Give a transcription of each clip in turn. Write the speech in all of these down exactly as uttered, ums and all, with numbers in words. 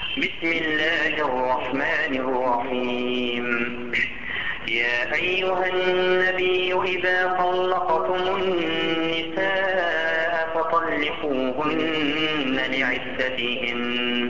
بسم الله الرحمن الرحيم. يا أيها النبي إذا طلقتم النساء فطلقوهن لعدتهن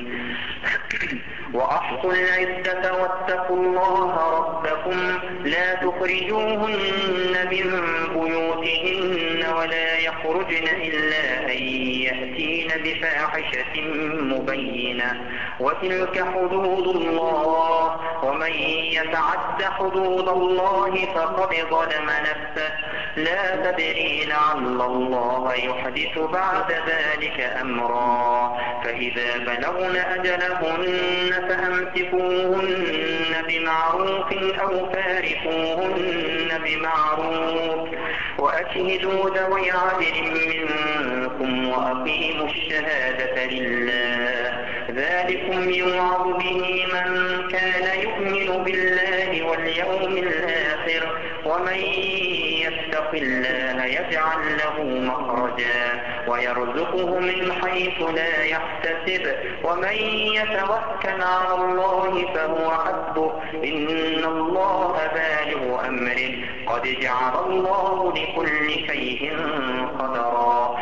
وأحصوا العدة واتقوا الله ربكم لا تخرجوهن من بيوتهن ولا يخرجن إلا أن يأتين بفاحشة مبينة وتلك حدود الله ومن يتعد حدود الله فقد ظلم نفسه لا تدري لعل الله يحدث بعد ذلك أمرا فإذا بلغن أجلهن فأمسكوهن بمعروف أو فارقوهن بمعروف وأشهدوا ذوي عدل منكم وأقيموا الشهادة لله ذلكم يوعظ به من كان يؤمن بالله واليوم الآخر ومن يتق الله يجعل له مخرجا ويرزقه من حيث لا يحتسب ومن يتوكل على الله فهو حسبه إن الله بالغ أمره قد جعل الله لكل شيء قدرا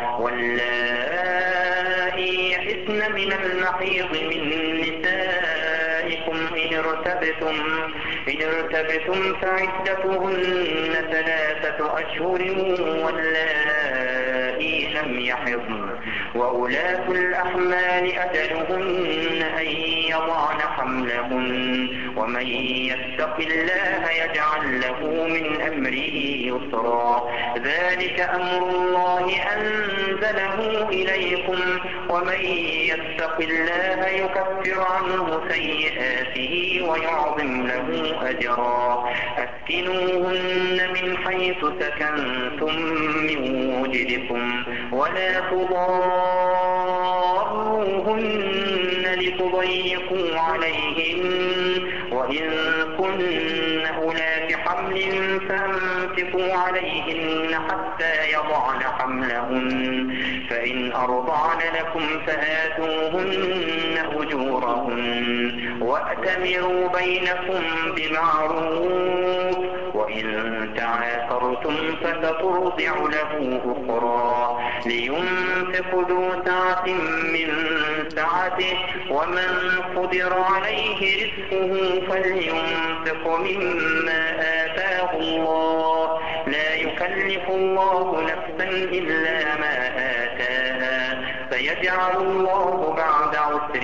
واللائي يئسن من المحيض من نسائكم إن ارتبتم إن ارتبتم فعدتهن ثلاثة أشهر واللائي لم يحضن وأولاة الأحمال أجلهن أن يضعن حملهن ومن يتق الله يجعل له من أمره يسرا ذلك أمر الله أنزله إليكم ومن يتق الله يكفر عنه سيئاته ويعظم له أجرا أسكنوهن من حيث سكنتم من وجدكم ولا تضاروهن لتضيقوا عليهن وإن كن أولات حمل فأمسكوا عليهن حتى يضعن حملهن فإن أرضعن لكم فآتوهن أجورهن وأتمروا بينكم بمعروف وإن تعاثرتم فسترضع له أخرى لينفق ذو سعة من سعته ومن قدر عليه رزقه فلينفق مما آتاه الله لا يكلف الله نفسا إلا ما آتاها سيجعل الله بعد عسر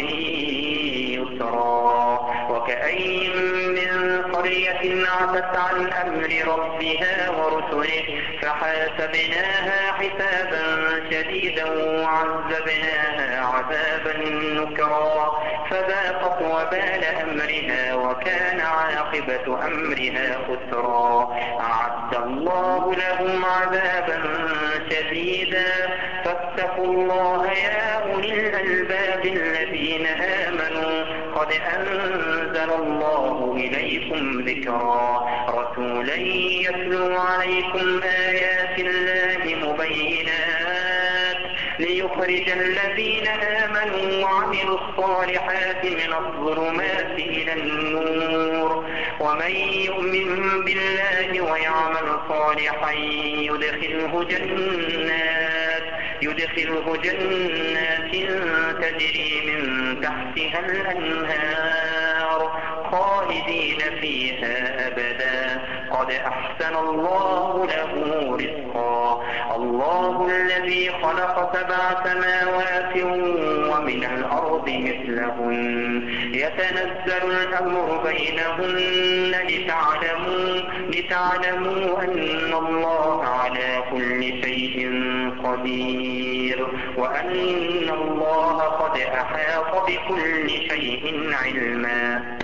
يسرا وكأين من قرية عتت عن أمر ربها ورسله فحاسبناها حسابا شديدا وعذبناها عذابا نكرا فذاقت وبال أمرها وكان عاقبة أمرها خسرا أعد الله لهم عذابا شديدا فاتقوا الله يا أولي الألباب الذين آمنوا قد أنزل الله إليكم ذكرا رسولا يتلو عليكم آيات الله مبينات ليخرج الذين آمنوا وعملوا الصالحات من الظلمات إلى النور ومن يؤمن بالله ويعمل صالحا يدخله جنات يدخله جنات تجري من تحتها الأنهار خالدين فيها أبدا قد أحسن الله له رزقا الله الذي خلق سبع سماوات ومن الأرض مثلهن يتنزل الأمر بينهن لتعلموا, لتعلموا أن الله على كل شيء قدير وأن الله قد أحاط بكل شيء علما